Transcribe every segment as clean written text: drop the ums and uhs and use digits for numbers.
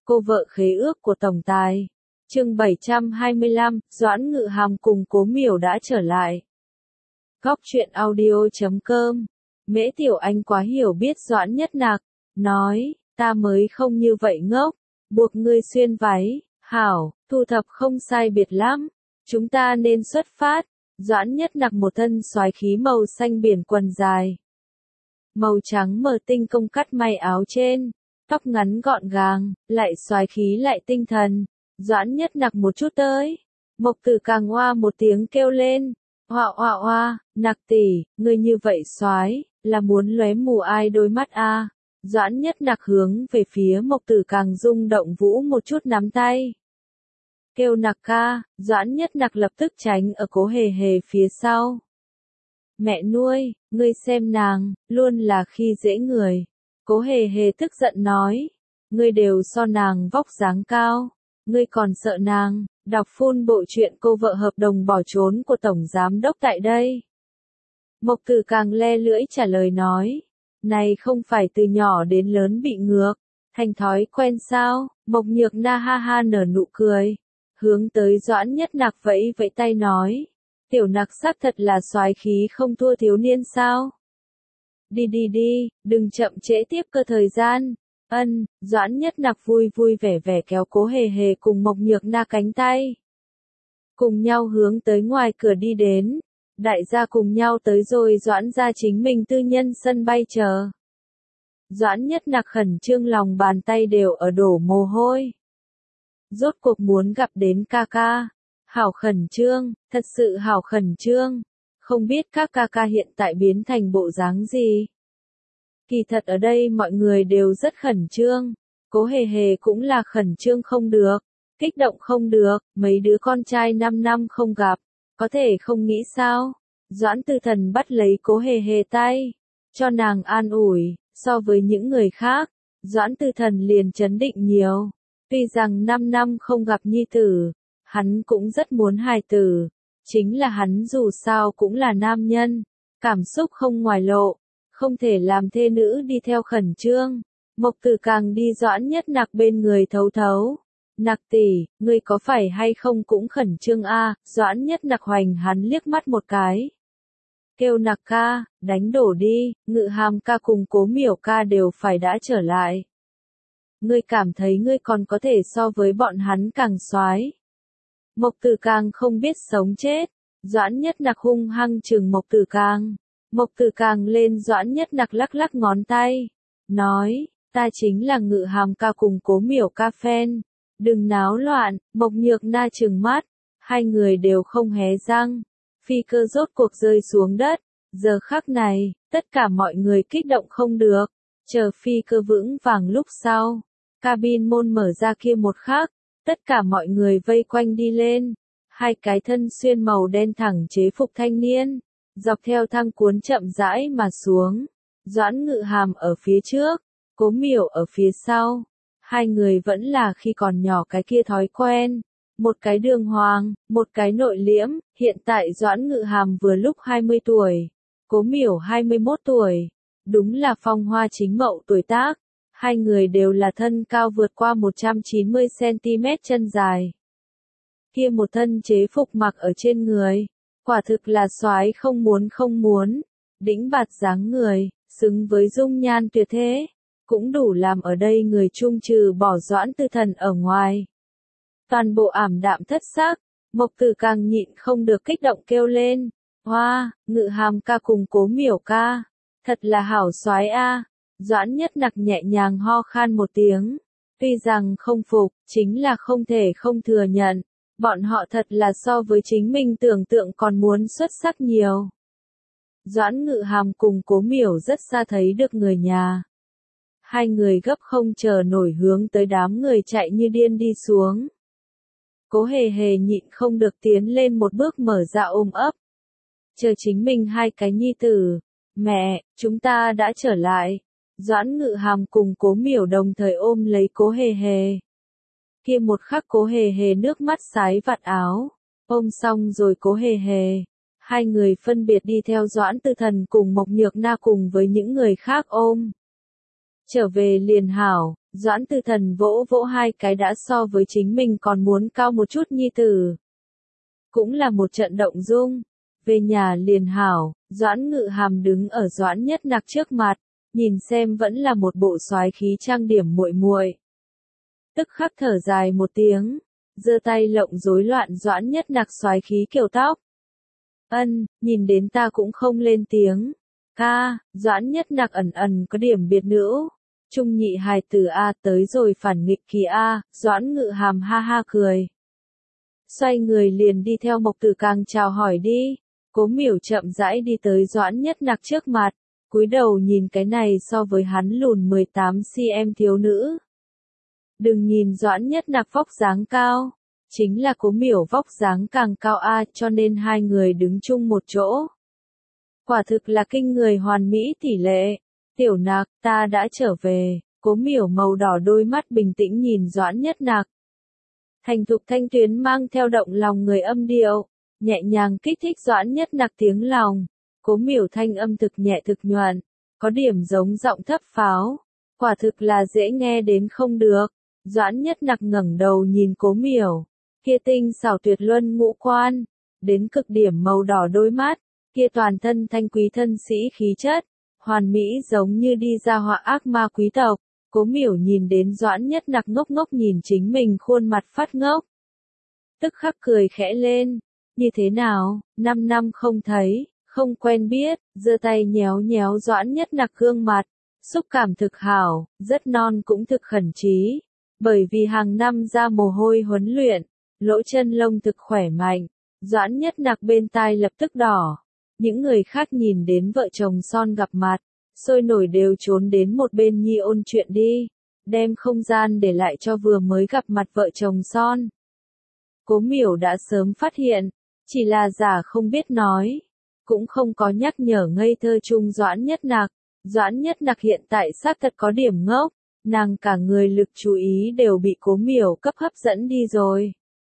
Cô vợ khế ước của tổng tài. Chương 725, Doãn Ngự Hàm cùng Cố Miểu đã trở lại. Góc truyện audio.com. Mễ Tiểu Anh quá hiểu biết Doãn Nhất Nặc, nói, ta mới không như vậy ngốc, buộc ngươi xuyên váy, hảo, thu thập không sai biệt lắm, chúng ta nên xuất phát. Doãn Nhất Nặc một thân soái khí màu xanh biển quần dài, màu trắng mờ tinh công cắt may áo trên, tóc ngắn gọn gàng, lại soái khí lại tinh thần. Doãn Nhất Nặc một chút tới, Mộc Tử Càng oa một tiếng kêu lên, oa oa oa, Nặc tỷ, ngươi như vậy soái, là muốn lóe mù ai đôi mắt a? Doãn Nhất Nặc hướng về phía Mộc Tử Càng rung động vũ một chút nắm tay, kêu Nặc ca. Doãn Nhất Nặc lập tức tránh ở Cố Hề Hề phía sau. Mẹ nuôi, ngươi xem nàng, luôn là khi dễ người. Cố Hề Hề tức giận nói, ngươi đều so nàng vóc dáng cao, ngươi còn sợ nàng. Đọc phun bộ truyện cô vợ hợp đồng bỏ trốn của tổng giám đốc tại đây. Mộc Tử Càng le lưỡi trả lời nói, này không phải từ nhỏ đến lớn bị ngược, thành thói quen sao? Mộc Nhược Na ha ha nở nụ cười, hướng tới Doãn Nhất Nặc vẫy vẫy tay nói, tiểu Nặc xác thật là soái khí không thua thiếu niên sao? Đi đi đi, đừng chậm trễ tiếp cơ thời gian. Ân, Doãn Nhất Nặc vui vui vẻ vẻ kéo Cố Hề Hề cùng Mộc Nhược Na cánh tay, cùng nhau hướng tới ngoài cửa đi đến. Đại gia cùng nhau tới rồi Doãn gia chính mình tư nhân sân bay chờ. Doãn Nhất Nặc khẩn trương lòng bàn tay đều ở đổ mồ hôi. Rốt cuộc muốn gặp đến ca ca. Hảo khẩn trương, thật sự hảo khẩn trương. Không biết các ca ca hiện tại biến thành bộ dáng gì. Kỳ thật ở đây mọi người đều rất khẩn trương. Cố Hề Hề cũng là khẩn trương không được, kích động không được, mấy đứa con trai 5 năm không gặp, có thể không nghĩ sao? Doãn Tư Thần bắt lấy Cố Hề Hề tay, cho nàng an ủi, so với những người khác, Doãn Tư Thần liền trấn định nhiều. Tuy rằng 5 năm không gặp nhi tử, hắn cũng rất muốn hài tử, chính là hắn dù sao cũng là nam nhân, cảm xúc không ngoài lộ, không thể làm thê nữ đi theo khẩn trương. Mộc Tử Càng đi Doãn Nhất Nặc bên người thấu thấu. Nặc tỷ, ngươi có phải hay không cũng khẩn trương a? Doãn Nhất Nặc hoành hắn liếc mắt một cái, kêu Nặc ca, đánh đổ đi, Ngự Hàm ca cùng Cố Miểu ca đều phải đã trở lại. Ngươi cảm thấy ngươi còn có thể so với bọn hắn càng soái? Mộc Tử Càng không biết sống chết. Doãn Nhất Nặc hung hăng trừng Mộc Tử Càng. Mộc Tử Càng lên Doãn Nhất Nặc lắc lắc ngón tay, nói, ta chính là Ngự Hàm ca cùng Cố Miểu ca fan. Đừng náo loạn. Mộc Nhược Na trừng mắt, hai người đều không hé răng. Phi cơ rốt cuộc rơi xuống đất. Giờ khắc này, tất cả mọi người kích động không được. Chờ phi cơ vững vàng lúc sau, cabin môn mở ra kia một khắc, tất cả mọi người vây quanh đi lên. Hai cái thân xuyên màu đen thẳng chế phục thanh niên, dọc theo thang cuốn chậm rãi mà xuống. Doãn Ngự Hàm ở phía trước, Cố Miểu ở phía sau. Hai người vẫn là khi còn nhỏ cái kia thói quen, một cái đường hoàng, một cái nội liễm. Hiện tại Doãn Ngự Hàm vừa lúc 20 tuổi, Cố Miểu 21 tuổi, đúng là phong hoa chính mậu tuổi tác. Hai người đều là thân cao vượt qua 190cm chân dài. Kia một thân chế phục mặc ở trên người, quả thực là soái không muốn, đĩnh bạt dáng người, xứng với dung nhan tuyệt thế, cũng đủ làm ở đây người chung trừ bỏ Doãn Tư Thần ở ngoài. Toàn bộ ảm đạm thất sắc. Mộc Tử Càng nhịn không được kích động kêu lên, hoa, Ngự Hàm ca cùng Cố Miểu ca, thật là hảo soái a. Doãn Nhất Nặc nhẹ nhàng ho khan một tiếng, tuy rằng không phục, chính là không thể không thừa nhận, bọn họ thật là so với chính mình tưởng tượng còn muốn xuất sắc nhiều. Doãn Ngự Hàm cùng Cố Miểu rất xa thấy được người nhà. Hai người gấp không chờ nổi hướng tới đám người chạy như điên đi xuống. Cố Hề Hề nhịn không được tiến lên một bước mở ra ôm ấp. Chờ chính mình hai cái nhi tử. Mẹ, chúng ta đã trở lại. Doãn Ngự Hàm cùng Cố Miểu đồng thời ôm lấy Cố Hề Hề. Kia một khắc Cố Hề Hề nước mắt sái vạt áo. Ôm xong rồi Cố Hề Hề. Hai người phân biệt đi theo Doãn Tư Thần cùng Mộc Nhược Na cùng với những người khác ôm. Trở về liền hảo. Doãn Từ Thần vỗ vỗ hai cái đã so với chính mình còn muốn cao một chút nhi tử. Cũng là một trận động dung. Về nhà liền hảo, Doãn Ngự Hàm đứng ở Doãn Nhất Nặc trước mặt, nhìn xem vẫn là một bộ soái khí trang điểm muội muội. Tức khắc thở dài một tiếng, giơ tay lộng rối loạn Doãn Nhất Nặc soái khí kiểu tóc. Nhìn đến ta cũng không lên tiếng. Ca, Doãn Nhất Nặc ẩn ẩn có điểm biệt nữ. Trung nhị hài tử A tới rồi phản nghịch kỳ A, Doãn Ngự Hàm ha ha cười. Xoay người liền đi theo Mộc Tử Càng chào hỏi đi. Cố Miểu chậm rãi đi tới Doãn Nhất Nặc trước mặt, cúi đầu nhìn cái này so với hắn lùn 18cm thiếu nữ. Đừng nhìn Doãn Nhất Nặc vóc dáng cao, chính là Cố Miểu vóc dáng càng cao a, cho nên hai người đứng chung một chỗ. Quả thực là kinh người hoàn mỹ tỷ lệ. Tiểu Nặc, ta đã trở về. Cố Miểu màu đỏ đôi mắt bình tĩnh nhìn Doãn Nhất Nặc. Thành thục thanh tuyến mang theo động lòng người âm điệu, nhẹ nhàng kích thích Doãn Nhất Nặc tiếng lòng. Cố Miểu thanh âm thực nhẹ thực nhuận, có điểm giống giọng thấp pháo, quả thực là dễ nghe đến không được. Doãn Nhất Nặc ngẩng đầu nhìn Cố Miểu, kia tinh xảo tuyệt luân ngũ quan, đến cực điểm màu đỏ đôi mắt, kia toàn thân thanh quý thân sĩ khí chất, hoàn mỹ giống như đi ra họa ác ma quý tộc. Cố Miểu nhìn đến Doãn Nhất Nặc ngốc ngốc nhìn chính mình khuôn mặt phát ngốc. Tức khắc cười khẽ lên, như thế nào, 5 năm không thấy, không quen biết, giơ tay nhéo nhéo Doãn Nhất Nặc gương mặt, xúc cảm thực hảo, rất non cũng thực khẩn trí, bởi vì hàng năm ra mồ hôi huấn luyện, lỗ chân lông thực khỏe mạnh. Doãn Nhất Nặc bên tai lập tức đỏ, những người khác nhìn đến vợ chồng son gặp mặt, sôi nổi đều trốn đến một bên nhi ôn chuyện đi, đem không gian để lại cho vừa mới gặp mặt vợ chồng son. Cố Miểu đã sớm phát hiện, chỉ là giả không biết nói, cũng không có nhắc nhở ngây thơ chung Doãn Nhất Nặc. Doãn Nhất Nặc hiện tại xác thật có điểm ngốc, nàng cả người lực chú ý đều bị Cố Miểu cấp hấp dẫn đi rồi.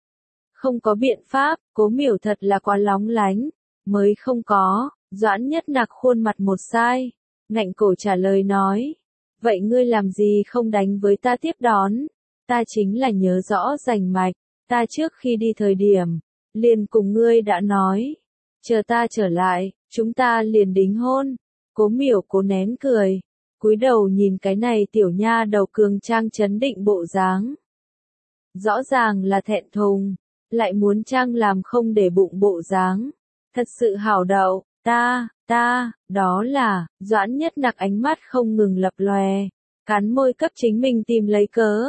Không có biện pháp, Cố Miểu thật là quá lóng lánh, mới không có. Doãn Nhất Nặc khuôn mặt một sai, ngạnh cổ trả lời nói, vậy ngươi làm gì không đánh với ta tiếp đón, ta chính là nhớ rõ rành mạch, ta trước khi đi thời điểm, liền cùng ngươi đã nói, chờ ta trở lại, chúng ta liền đính hôn. Cố Miểu cố nén cười, cúi đầu nhìn cái này tiểu nha đầu cường trang chấn định bộ dáng. Rõ ràng là thẹn thùng, lại muốn trang làm không để bụng bộ dáng, thật sự hảo đậu. Đó là, Doãn Nhất Nặc ánh mắt không ngừng lập lòe, cắn môi cấp chính mình tìm lấy cớ.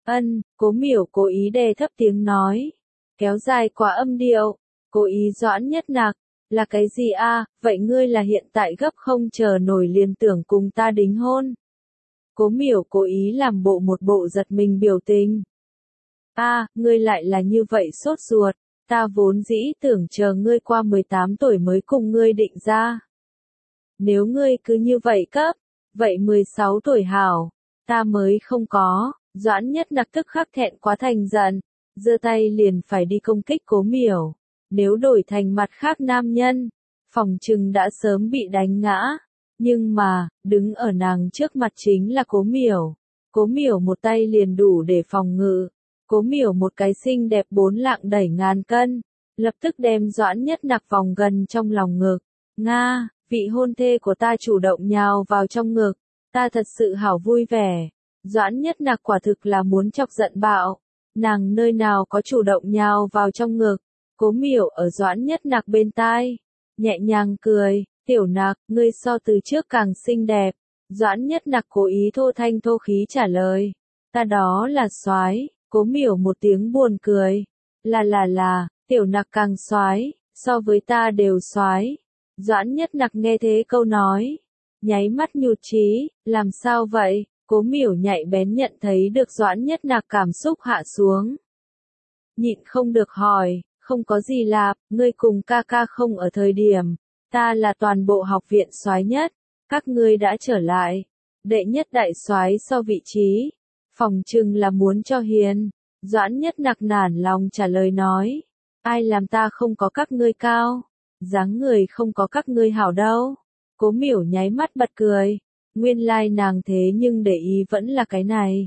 Cố Miểu cố ý đè thấp tiếng nói, kéo dài quá âm điệu, cố ý. Doãn Nhất Nặc, là cái gì a? Vậy ngươi là hiện tại gấp không chờ nổi liền tưởng cùng ta đính hôn? Cố Miểu cố ý làm bộ một bộ giật mình biểu tình. Ngươi lại là như vậy sốt ruột. Ta vốn dĩ tưởng chờ ngươi qua 18 tuổi mới cùng ngươi định ra. Nếu ngươi cứ như vậy cấp, vậy 16 tuổi hảo, ta mới không có. Doãn Nhất Nặc tức khắc thẹn quá thành giận, giơ tay liền phải đi công kích Cố Miểu. Nếu đổi thành mặt khác nam nhân, phòng trừng đã sớm bị đánh ngã. Nhưng mà, đứng ở nàng trước mặt chính là Cố Miểu. Cố Miểu một tay liền đủ để phòng ngự. Cố Miểu một cái xinh đẹp 4 lạng đẩy ngàn cân, lập tức đem Doãn Nhất Nặc vòng gần trong lòng ngực. Nga, vị hôn thê của ta chủ động nhào vào trong ngực, ta thật sự hảo vui vẻ. Doãn Nhất Nặc quả thực là muốn chọc giận bạo, nàng nơi nào có chủ động nhào vào trong ngực. Cố Miểu ở Doãn Nhất Nặc bên tai, nhẹ nhàng cười, tiểu Nặc, ngươi so từ trước càng xinh đẹp. Doãn Nhất Nặc cố ý thô thanh thô khí trả lời, ta đó là soái. Cố Miểu một tiếng buồn cười, là, tiểu Nặc càng soái, so với ta đều soái. Doãn Nhất Nặc nghe thế câu nói, nháy mắt nhụt chí, làm sao vậy? Cố Miểu nhạy bén nhận thấy được Doãn Nhất Nặc cảm xúc hạ xuống. Nhịn không được hỏi, không có gì lạp, ngươi cùng ca ca không ở thời điểm, ta là toàn bộ học viện soái nhất, các ngươi đã trở lại, đệ nhất đại soái so vị trí. Phòng trừng là muốn cho hiền. Doãn Nhất Nặc nản lòng trả lời nói, ai làm ta không có các ngươi cao, dáng người không có các ngươi hảo đâu. Cố Miểu nháy mắt bật cười, nguyên lai nàng thế nhưng để ý vẫn là cái này.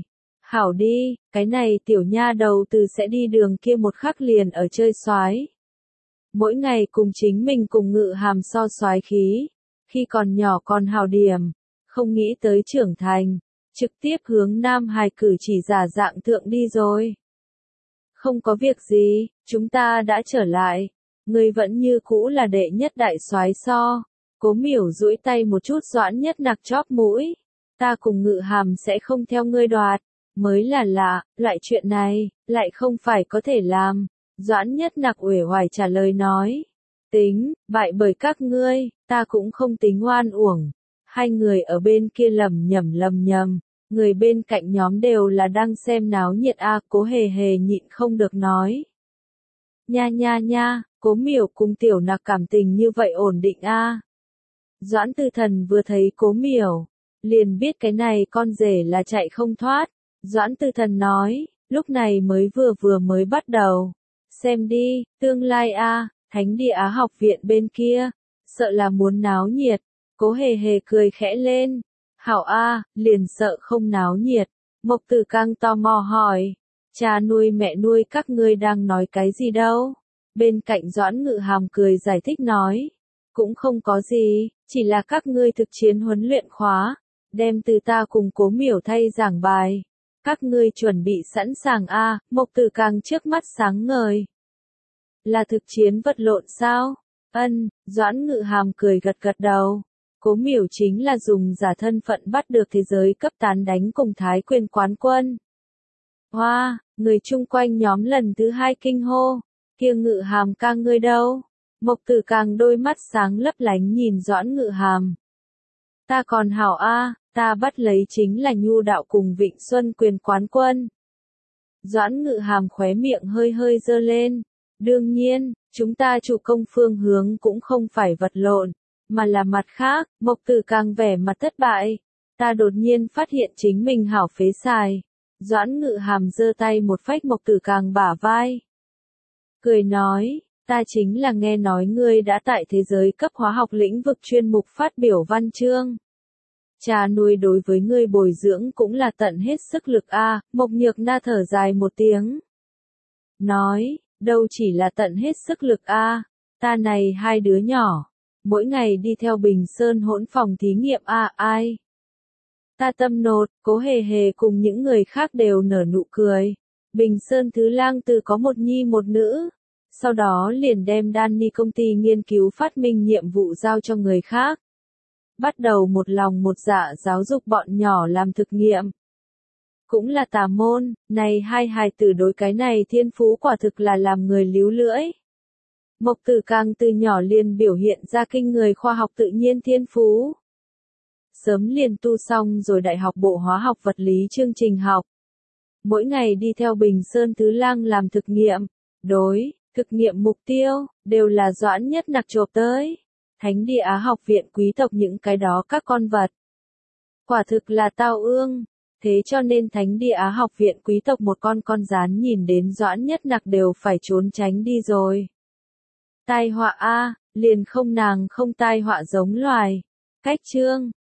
Hảo đi, cái này tiểu nha đầu từ sẽ đi đường kia một khắc liền ở chơi soái. Mỗi ngày cùng chính mình cùng Ngự Hàm so soái khí, khi còn nhỏ còn hào điểm, không nghĩ tới trưởng thành, trực tiếp hướng nam hài cử chỉ giả dạng thượng đi rồi. Không có việc gì, chúng ta đã trở lại, ngươi vẫn như cũ là đệ nhất đại soái so. Cố Miểu duỗi tay một chút Doãn Nhất Nặc chóp mũi, ta cùng Ngự Hàm sẽ không theo ngươi đoạt, mới là lạ, loại chuyện này, lại không phải có thể làm. Doãn Nhất Nặc uể oải trả lời nói, tính, bại bởi các ngươi, ta cũng không tính oan uổng. Hai người ở bên kia lầm nhầm, người bên cạnh nhóm đều là đang xem náo nhiệt a. Cố Hề Hề nhịn không được nói. Nha, Cố Miểu cùng Tiểu Nặc cảm tình như vậy ổn định a. Doãn Tư Thần vừa thấy Cố Miểu, liền biết cái này con rể là chạy không thoát. Doãn Tư Thần nói, lúc này mới vừa mới bắt đầu. Xem đi, tương lai a, Thánh Địa Á học viện bên kia, sợ là muốn náo nhiệt. Cố Hề Hề cười khẽ lên. Hảo a, liền sợ không náo nhiệt. Mộc Tử Cang tò mò hỏi, cha nuôi mẹ nuôi các ngươi đang nói cái gì đâu? Bên cạnh Doãn Ngự Hàm cười giải thích nói, cũng không có gì, chỉ là các ngươi thực chiến huấn luyện khóa, đem từ ta cùng Cố Miểu thay giảng bài. Các ngươi chuẩn bị sẵn sàng a. Mộc Tử Cang trước mắt sáng ngời. Là thực chiến vật lộn sao? Ân, Doãn Ngự Hàm cười gật đầu. Cố Miểu chính là dùng giả thân phận bắt được thế giới cấp tán đánh cùng Thái Quyền quán quân. Hoa, người chung quanh nhóm lần thứ hai kinh hô, kia Ngự Hàm ca ngươi đâu? Mộc Tử Cang đôi mắt sáng lấp lánh nhìn Doãn Ngự Hàm. Ta còn hảo a, ta bắt lấy chính là Nhu Đạo cùng Vịnh Xuân quyền quán quân. Doãn Ngự Hàm khóe miệng hơi giơ lên. Đương nhiên, chúng ta chủ công phương hướng cũng không phải vật lộn, mà là mặt khác. Mộc Tử Cang vẻ mặt thất bại. Ta đột nhiên phát hiện chính mình hảo phế xài. Doãn Ngự Hàm giơ tay một phách Mộc Tử Cang bả vai. Cười nói, ta chính là nghe nói ngươi đã tại thế giới cấp hóa học lĩnh vực chuyên mục phát biểu văn chương. Cha nuôi đối với ngươi bồi dưỡng cũng là tận hết sức lực a. Mộc Nhược Na thở dài một tiếng. Nói, đâu chỉ là tận hết sức lực a, ta này hai đứa nhỏ, mỗi ngày đi theo Bình Sơn hỗn phòng thí nghiệm a. Ai? Ta tâm nột. Cố Hề Hề cùng những người khác đều nở nụ cười. Bình Sơn Thứ Lang từ có một nhi một nữ, sau đó liền đem Danny công ty nghiên cứu phát minh nhiệm vụ giao cho người khác. Bắt đầu một lòng một dạ giáo dục bọn nhỏ làm thực nghiệm. Cũng là tà môn, này hai hài tử đối cái này thiên phú quả thực là làm người líu lưỡi. Mộc Tử Cang từ nhỏ liền biểu hiện ra kinh người khoa học tự nhiên thiên phú. Sớm liền tu xong rồi đại học bộ hóa học vật lý chương trình học. Mỗi ngày đi theo Bình Sơn Thứ Lang làm thực nghiệm, thực nghiệm mục tiêu, đều là Doãn Nhất Nặc chộp tới. Thánh Địa Á học viện quý tộc những cái đó các con vật. Quả thực là tao ương. Thế cho nên Thánh Địa Á học viện quý tộc một con rán nhìn đến Doãn Nhất Nặc đều phải trốn tránh đi rồi. Tai họa a, liền không nàng không tai họa giống loài. Cách chương